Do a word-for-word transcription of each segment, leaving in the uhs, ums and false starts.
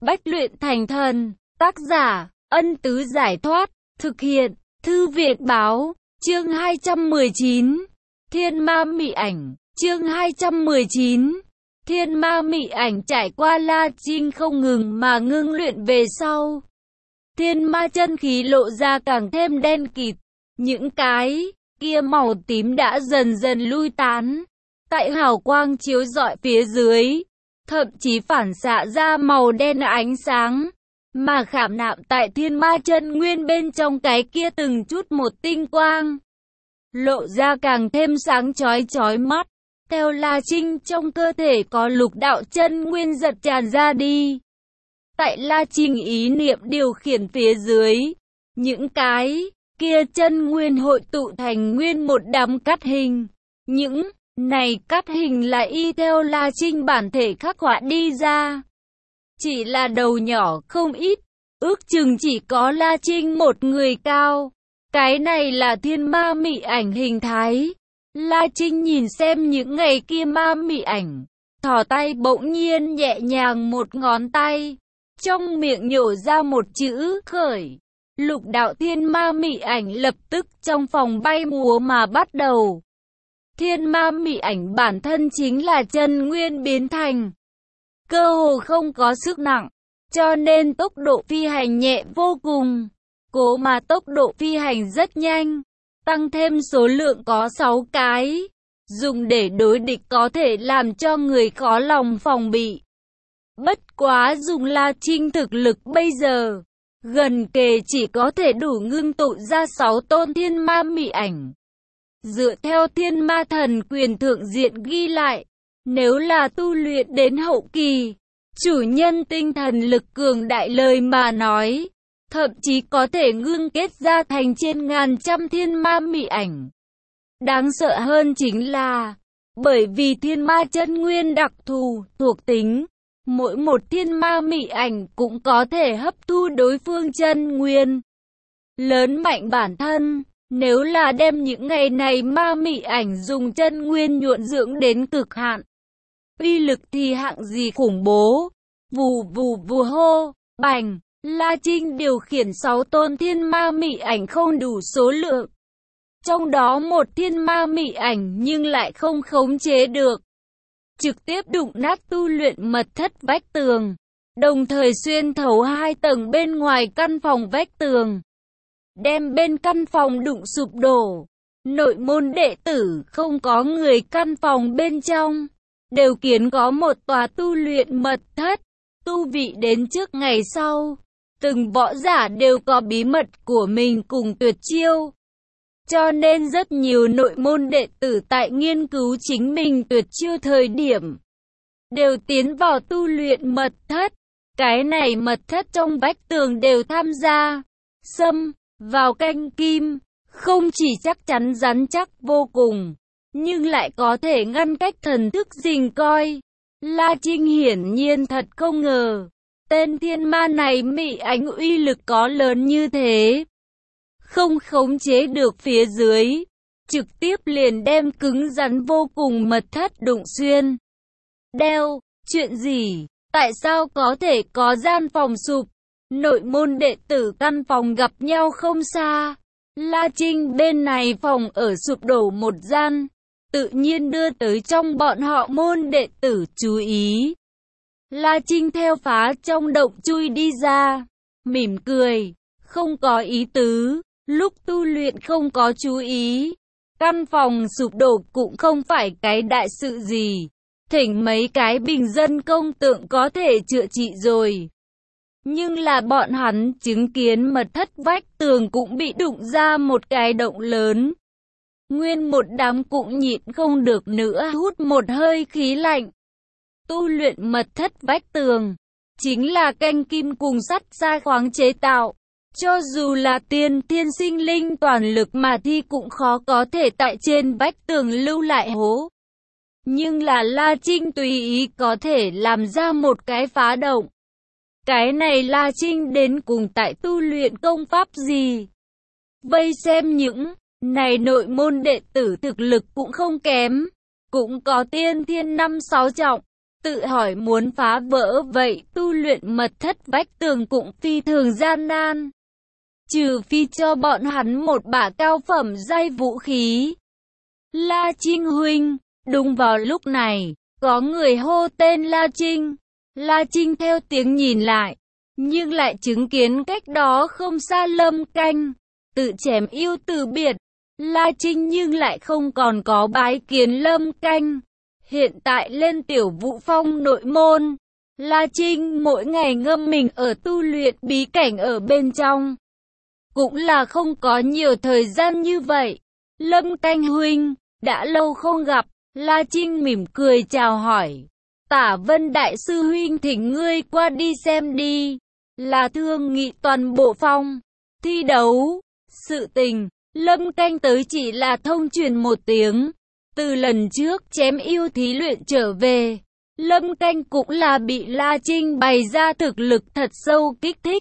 Bách luyện thành thần. Tác giả, Ân Tứ Giải Thoát. Thực hiện, Thư Viện Báo. Chương hai trăm mười chín. Thiên Ma Mị Ảnh. Chương hai trăm mười chín. Thiên Ma Mị Ảnh. Trải qua La Trinh không ngừng mà ngưng luyện về sau, thiên ma chân khí lộ ra càng thêm đen kịt. Những cái kia màu tím đã dần dần lui tán, tại hào quang chiếu rọi phía dưới, thậm chí phản xạ ra màu đen ánh sáng, mà khảm nạm tại thiên ma chân nguyên bên trong cái kia từng chút một tinh quang, lộ ra càng thêm sáng chói chói mắt. Theo La Trinh, trong cơ thể có lục đạo chân nguyên giật tràn ra đi. Tại La Trinh ý niệm điều khiển phía dưới, những cái kia chân nguyên hội tụ thành nguyên một đám cắt hình. Những này cắt hình là y theo La Trinh bản thể khắc họa đi ra. Chỉ là đầu nhỏ không ít, ước chừng chỉ có La Trinh một người cao. Cái này là thiên ma mị ảnh hình thái. La Trinh nhìn xem những ngày kia ma mị ảnh, thò tay bỗng nhiên nhẹ nhàng một ngón tay, trong miệng nhổ ra một chữ khởi. Lục đạo thiên ma mị ảnh lập tức trong phòng bay múa mà bắt đầu. Thiên ma mị ảnh bản thân chính là chân nguyên biến thành, cơ hồ không có sức nặng, cho nên tốc độ phi hành nhẹ vô cùng. Cố mà tốc độ phi hành rất nhanh, tăng thêm số lượng có sáu cái, dùng để đối địch có thể làm cho người khó lòng phòng bị. Bất quá dùng La Trinh thực lực bây giờ, gần kề chỉ có thể đủ ngưng tụ ra sáu tôn thiên ma mị ảnh. Dựa theo thiên ma thần quyền thượng diện ghi lại, nếu là tu luyện đến hậu kỳ, chủ nhân tinh thần lực cường đại lời mà nói, thậm chí có thể ngưng kết ra thành trên ngàn trăm thiên ma mị ảnh. Đáng sợ hơn chính là, bởi vì thiên ma chân nguyên đặc thù, thuộc tính, mỗi một thiên ma mị ảnh cũng có thể hấp thu đối phương chân nguyên, lớn mạnh bản thân. Nếu là đem những ngày này ma mị ảnh dùng chân nguyên nhuộn dưỡng đến cực hạn, uy lực thì hạng gì khủng bố. Vù vù vù hô, bành, La Trinh điều khiển sáu tôn thiên ma mị ảnh không đủ số lượng. Trong đó một thiên ma mị ảnh nhưng lại không khống chế được, trực tiếp đụng nát tu luyện mật thất vách tường, đồng thời xuyên thấu hai tầng bên ngoài căn phòng vách tường, đem bên căn phòng đụng sụp đổ. Nội môn đệ tử không có người căn phòng bên trong, đều kiến có một tòa tu luyện mật thất. Tu vị đến trước ngày sau, từng võ giả đều có bí mật của mình cùng tuyệt chiêu. Cho nên rất nhiều nội môn đệ tử tại nghiên cứu chính mình tuyệt chiêu thời điểm, đều tiến vào tu luyện mật thất. Cái này mật thất trong vách tường đều tham gia, xâm vào canh kim, không chỉ chắc chắn rắn chắc vô cùng, nhưng lại có thể ngăn cách thần thức rình coi. La Trinh hiển nhiên thật không ngờ, tên thiên ma này mị ảnh uy lực có lớn như thế. Không khống chế được phía dưới, trực tiếp liền đem cứng rắn vô cùng mật thất đụng xuyên. Đeo, chuyện gì? Tại sao có thể có gian phòng sụp? Nội môn đệ tử căn phòng gặp nhau không xa. La Trinh bên này phòng ở sụp đổ một gian, tự nhiên đưa tới trong bọn họ môn đệ tử chú ý. La Trinh theo phá trong động chui đi ra, mỉm cười, không có ý tứ. Lúc tu luyện không có chú ý, căn phòng sụp đổ cũng không phải cái đại sự gì, thỉnh mấy cái bình dân công tượng có thể chữa trị rồi. Nhưng là bọn hắn chứng kiến mật thất vách tường cũng bị đụng ra một cái động lớn. Nguyên một đám cũng nhịn không được nữa hút một hơi khí lạnh. Tu luyện mật thất vách tường, chính là canh kim cùng sắt gia khoáng chế tạo. Cho dù là tiên thiên sinh linh toàn lực mà thi cũng khó có thể tại trên vách tường lưu lại hố. Nhưng là La Trinh tùy ý có thể làm ra một cái phá động. Cái này La Trinh đến cùng tại tu luyện công pháp gì? Vây xem những này nội môn đệ tử thực lực cũng không kém, cũng có tiên thiên năm sáu trọng, tự hỏi muốn phá vỡ vậy tu luyện mật thất vách tường cũng phi thường gian nan. Trừ phi cho bọn hắn một bả cao phẩm giai vũ khí. La Trinh huynh, đúng vào lúc này, có người hô tên La Trinh. La Trinh theo tiếng nhìn lại, nhưng lại chứng kiến cách đó không xa Lâm Canh, tự chém yêu từ biệt. La Trinh nhưng lại không còn có bái kiến Lâm Canh. Hiện tại lên Tiểu Vũ Phong nội môn, La Trinh mỗi ngày ngâm mình ở tu luyện bí cảnh ở bên trong. Cũng là không có nhiều thời gian như vậy. Lâm Canh huynh, đã lâu không gặp. La Trinh mỉm cười chào hỏi. Tả Vân Đại sư huynh thỉnh ngươi qua đi xem đi. Là thương nghị toàn bộ phong thi đấu. Sự tình, Lâm Canh tới chỉ là thông truyền một tiếng. Từ lần trước chém yêu thí luyện trở về, Lâm Canh cũng là bị La Trinh bày ra thực lực thật sâu kích thích.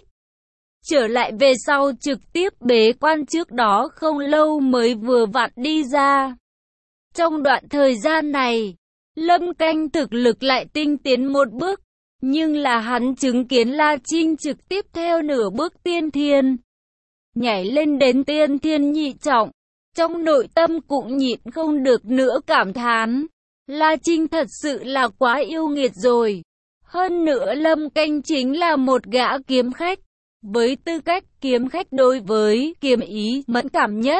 Trở lại về sau trực tiếp bế quan, trước đó không lâu mới vừa vặn đi ra. Trong đoạn thời gian này, Lâm Canh thực lực lại tinh tiến một bước, nhưng là hắn chứng kiến La Trinh trực tiếp theo nửa bước tiên thiên, nhảy lên đến tiên thiên nhị trọng. Trong nội tâm cũng nhịn không được nữa cảm thán, La Trinh thật sự là quá yêu nghiệt rồi. Hơn nữa Lâm Canh chính là một gã kiếm khách, với tư cách kiếm khách đối với kiếm ý mẫn cảm nhất.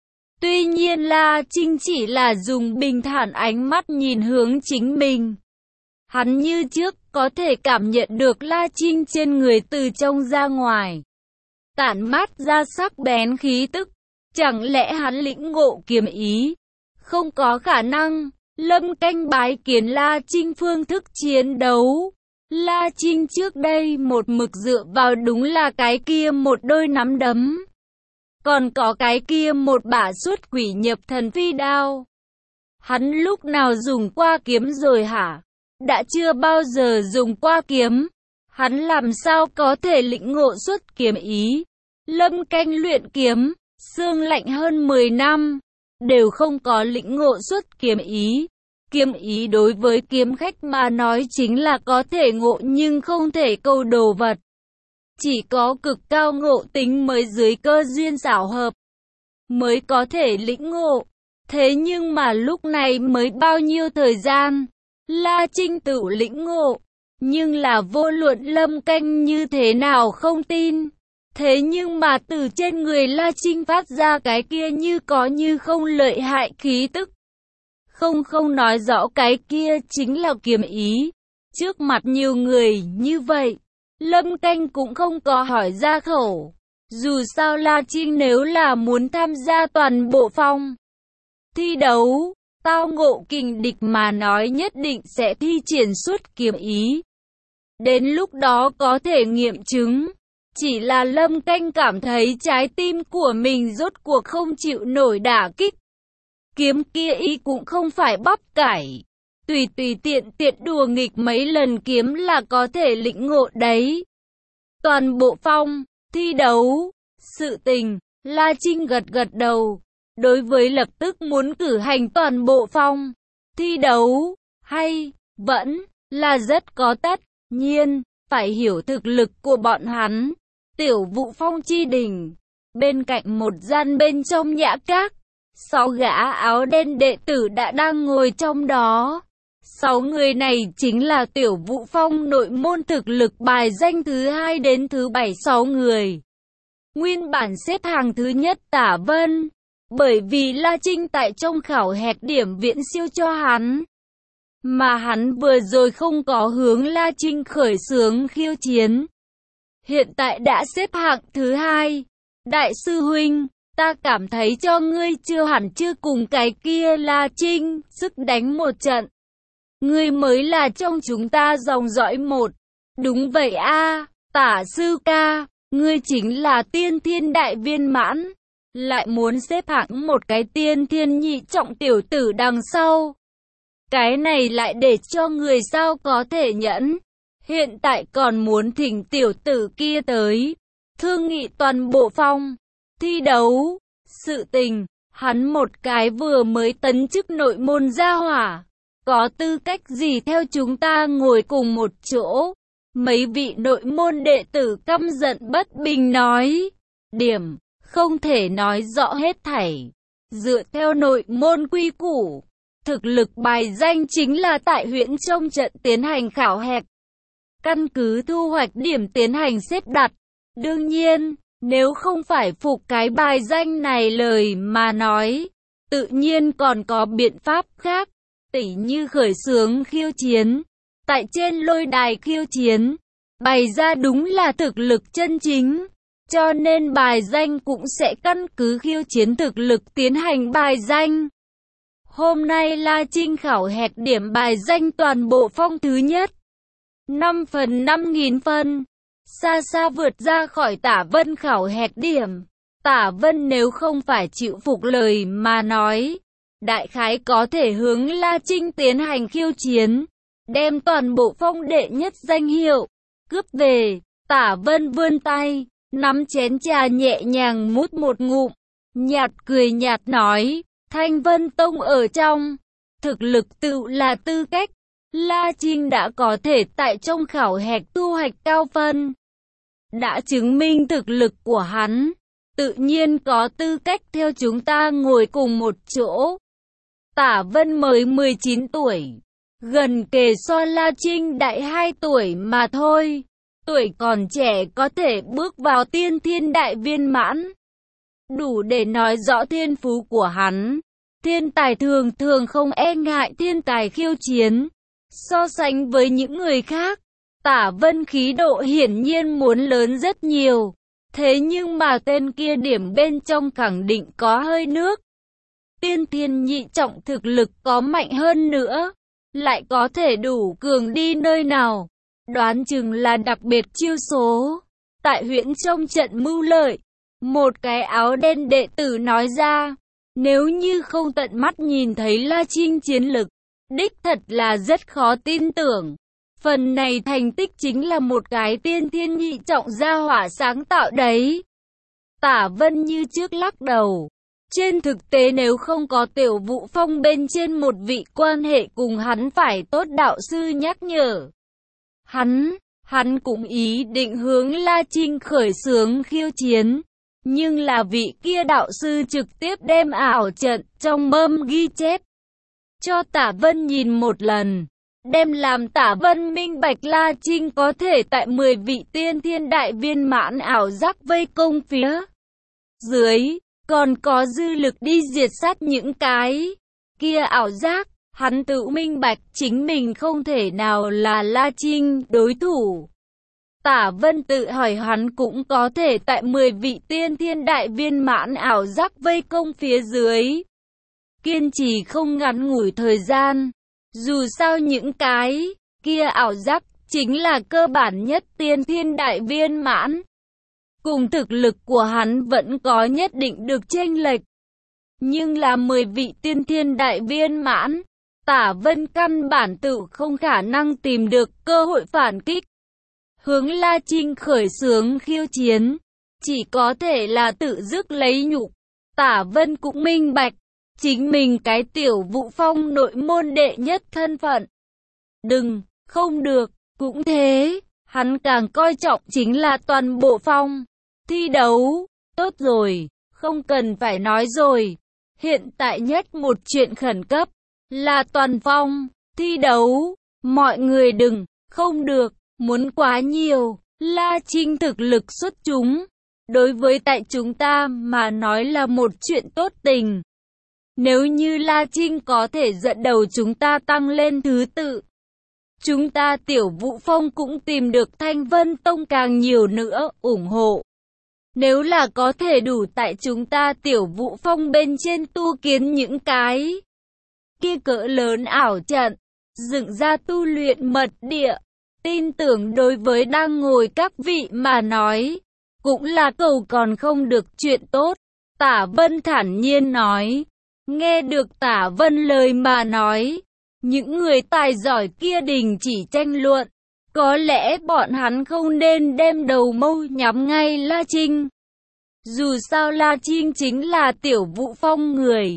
Tuy nhiên La Trinh chỉ là dùng bình thản ánh mắt nhìn hướng chính mình. Hắn như trước có thể cảm nhận được La Trinh trên người từ trong ra ngoài tản mát ra sắc bén khí tức. Chẳng lẽ hắn lĩnh ngộ kiếm ý? Không có khả năng. Lâm Canh bái kiến La Trinh phương thức chiến đấu. La Trinh trước đây một mực dựa vào đúng là cái kia một đôi nắm đấm. Còn có cái kia một bả xuất quỷ nhập thần phi đao. Hắn lúc nào dùng qua kiếm rồi hả? Đã chưa bao giờ dùng qua kiếm. Hắn làm sao có thể lĩnh ngộ xuất kiếm ý? Lâm Canh luyện kiếm, xương lạnh hơn mười năm, đều không có lĩnh ngộ xuất kiếm ý. Kiếm ý đối với kiếm khách mà nói chính là có thể ngộ nhưng không thể câu đồ vật. Chỉ có cực cao ngộ tính mới dưới cơ duyên xảo hợp, mới có thể lĩnh ngộ. Thế nhưng mà lúc này mới bao nhiêu thời gian, La Trinh tự lĩnh ngộ. Nhưng là vô luận Lâm Canh như thế nào không tin. Thế nhưng mà từ trên người La Trinh phát ra cái kia như có như không lợi hại khí tức. Không không nói rõ cái kia chính là kiếm ý. Trước mặt nhiều người như vậy, Lâm Canh cũng không có hỏi ra khẩu. Dù sao La Trinh nếu là muốn tham gia toàn bộ phong thi đấu, tao ngộ kình địch mà nói nhất định sẽ thi triển xuất kiếm ý. Đến lúc đó có thể nghiệm chứng. Chỉ là Lâm Canh cảm thấy trái tim của mình rốt cuộc không chịu nổi đả kích. Kiếm kia ý cũng không phải bắp cải. Tùy tùy tiện tiện đùa nghịch mấy lần kiếm là có thể lĩnh ngộ đấy. Toàn bộ phong thi đấu, sự tình, La Trinh gật gật đầu. Đối với lập tức muốn cử hành toàn bộ phong thi đấu, hay vẫn là rất có tất nhiên, phải hiểu thực lực của bọn hắn. Tiểu Vũ Phong chi đỉnh, bên cạnh một gian bên trong nhã các, sáu gã áo đen đệ tử đã đang ngồi trong đó. Sáu người này chính là Tiểu Vũ Phong nội môn thực lực bài danh thứ hai đến thứ bảy sáu người. Nguyên bản xếp hàng thứ nhất Tả Vân, bởi vì La Trinh tại trong khảo hẹt điểm viễn siêu cho hắn, mà hắn vừa rồi không có hướng La Trinh khởi xướng khiêu chiến. Hiện tại đã xếp hạng thứ hai. Đại sư huynh, ta cảm thấy cho ngươi chưa hẳn chưa cùng cái kia La Trinh sức đánh một trận. Ngươi mới là trong chúng ta dòng dõi một. Đúng vậy a, Tả sư ca, ngươi chính là tiên thiên đại viên mãn, lại muốn xếp hạng một cái tiên thiên nhị trọng tiểu tử đằng sau. Cái này lại để cho người sao có thể nhẫn. Hiện tại còn muốn thỉnh tiểu tử kia tới thương nghị toàn bộ phong thi đấu. Sự tình, hắn một cái vừa mới tấn chức nội môn gia hỏa, có tư cách gì theo chúng ta ngồi cùng một chỗ? Mấy vị nội môn đệ tử căm giận bất bình nói. Điểm, không thể nói rõ hết thảy. Dựa theo nội môn quy củ, thực lực bài danh chính là tại huyện trong trận tiến hành khảo hạch. Căn cứ thu hoạch điểm tiến hành xếp đặt. Đương nhiên, nếu không phải phục cái bài danh này lời mà nói, tự nhiên còn có biện pháp khác, tỉ như khởi xướng khiêu chiến. Tại trên lôi đài khiêu chiến, bày ra đúng là thực lực chân chính, cho nên bài danh cũng sẽ căn cứ khiêu chiến thực lực tiến hành bài danh. Hôm nay La Trinh khảo hạch điểm bài danh toàn bộ phong thứ nhất, năm phần năm nghìn phân, xa xa vượt ra khỏi Tả Vân khảo hạch điểm. Tả Vân nếu không phải chịu phục lời mà nói, đại khái có thể hướng La Trinh tiến hành khiêu chiến, đem toàn bộ phong đệ nhất danh hiệu cướp về. Tả Vân vươn tay, nắm chén trà nhẹ nhàng mút một ngụm, nhạt cười nhạt nói, Thanh Vân Tông ở trong, thực lực tự là tư cách. La Trinh đã có thể tại trong khảo hạch thu hoạch cao phân, đã chứng minh thực lực của hắn, tự nhiên có tư cách theo chúng ta ngồi cùng một chỗ. Tả Vân mới mười chín tuổi, gần kề so La Trinh đại hai tuổi mà thôi. Tuổi còn trẻ có thể bước vào tiên thiên đại viên mãn, đủ để nói rõ thiên phú của hắn. Thiên tài thường thường không e ngại thiên tài khiêu chiến. So sánh với những người khác, Tả Vân khí độ hiển nhiên muốn lớn rất nhiều. Thế nhưng mà tên kia điểm bên trong khẳng định có hơi nước. Tiên thiên nhị trọng thực lực có mạnh hơn nữa, lại có thể đủ cường đi nơi nào, đoán chừng là đặc biệt chiêu số. Tại huyện trong trận mưu lợi, một cái áo đen đệ tử nói ra, nếu như không tận mắt nhìn thấy La Trinh chiến lực, đích thật là rất khó tin tưởng. Phần này thành tích chính là một cái tiên thiên nhị trọng gia hỏa sáng tạo đấy. Tả Vân như trước lắc đầu. Trên thực tế nếu không có Tiểu Vũ Phong bên trên một vị quan hệ cùng hắn phải tốt đạo sư nhắc nhở, Hắn, hắn cũng ý định hướng La Trinh khởi xướng khiêu chiến. Nhưng là vị kia đạo sư trực tiếp đem ảo trận trong mâm ghi chép cho Tả Vân nhìn một lần, đem làm Tả Vân minh bạch La Trinh có thể tại mười vị tiên thiên đại viên mãn ảo giác vây công phía dưới, còn có dư lực đi diệt sát những cái kia ảo giác. Hắn tự minh bạch chính mình không thể nào là La Trinh đối thủ. Tả Vân tự hỏi hắn cũng có thể tại mười vị tiên thiên đại viên mãn ảo giác vây công phía dưới, kiên trì không ngắn ngủi thời gian. Dù sao những cái kia ảo giác chính là cơ bản nhất tiên thiên đại viên mãn, cùng thực lực của hắn vẫn có nhất định được chênh lệch. Nhưng là mười vị tiên thiên đại viên mãn, Tả Vân căn bản tự không khả năng tìm được cơ hội phản kích, hướng La Trinh khởi xướng khiêu chiến, chỉ có thể là tự dứt lấy nhục. Tả Vân cũng minh bạch, chính mình cái Tiểu Vũ Phong nội môn đệ nhất thân phận. Đừng, không được, cũng thế, hắn càng coi trọng chính là toàn bộ phong thi đấu. Tốt rồi, không cần phải nói rồi, hiện tại nhất một chuyện khẩn cấp là toàn phong thi đấu, mọi người đừng, không được, muốn quá nhiều. La Trinh thực lực xuất chúng, đối với tại chúng ta mà nói là một chuyện tốt tình. Nếu như La Trinh có thể dẫn đầu chúng ta tăng lên thứ tự, chúng ta Tiểu Vũ Phong cũng tìm được Thanh Vân Tông càng nhiều nữa ủng hộ. Nếu là có thể đủ tại chúng ta Tiểu Vũ Phong bên trên tu kiến những cái kia cỡ lớn ảo trận, dựng ra tu luyện mật địa, tin tưởng đối với đang ngồi các vị mà nói, cũng là cầu còn không được chuyện tốt. Tả Vân thản nhiên nói. Nghe được Tả Vân lời mà nói, những người tài giỏi kia đình chỉ tranh luận. Có lẽ bọn hắn không nên đem đầu mâu nhắm ngay La Trinh. Dù sao La Trinh chính là Tiểu Vũ Phong người,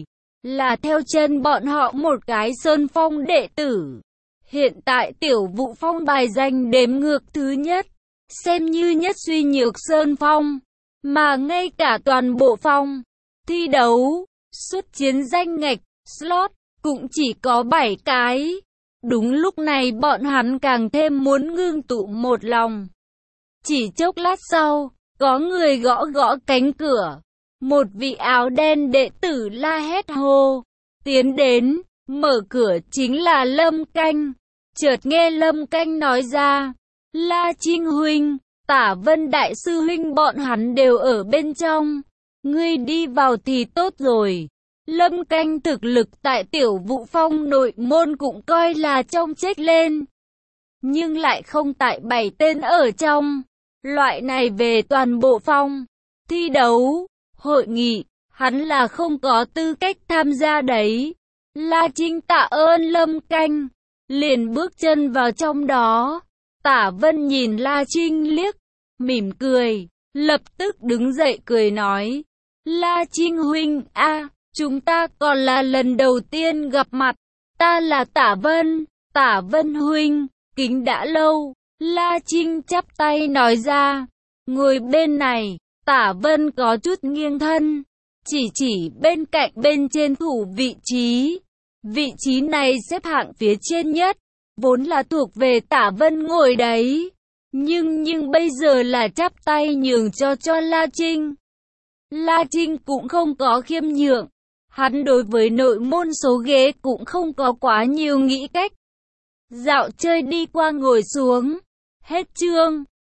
là theo chân bọn họ một cái Sơn Phong đệ tử. Hiện tại Tiểu Vũ Phong bài danh đếm ngược thứ nhất, xem như nhất suy nhược Sơn Phong, mà ngay cả toàn bộ phong thi đấu, xuất chiến danh ngạch, slot, cũng chỉ có bảy cái. Đúng lúc này bọn hắn càng thêm muốn ngưng tụ một lòng. Chỉ chốc lát sau, có người gõ gõ cánh cửa. Một vị áo đen đệ tử la hét hô, tiến đến, mở cửa chính là Lâm Canh. Chợt nghe Lâm Canh nói ra, La Trinh huynh, Tả Vân đại sư huynh bọn hắn đều ở bên trong. Ngươi đi vào thì tốt rồi. Lâm Canh thực lực tại Tiểu Vũ Phong nội môn cũng coi là trong trách lên. Nhưng lại không tại bảy tên ở trong. Loại này về toàn bộ phong thi đấu, hội nghị, hắn là không có tư cách tham gia đấy. La Trinh tạ ơn Lâm Canh, liền bước chân vào trong đó. Tả Vân nhìn La Trinh liếc, mỉm cười, lập tức đứng dậy cười nói, La Trinh huynh a, chúng ta còn là lần đầu tiên gặp mặt. Ta là Tả Vân, Tả Vân huynh, kính đã lâu. La Trinh chắp tay nói ra, ngồi bên này. Tả Vân có chút nghiêng thân, chỉ chỉ bên cạnh bên trên thủ vị trí. Vị trí này xếp hạng phía trên nhất, vốn là thuộc về Tả Vân ngồi đấy. Nhưng nhưng bây giờ là chắp tay nhường cho cho La Trinh. La Trinh cũng không có khiêm nhượng. Hắn đối với nội môn số ghế cũng không có quá nhiều nghĩ cách. Dạo chơi đi qua ngồi xuống. Hết chương.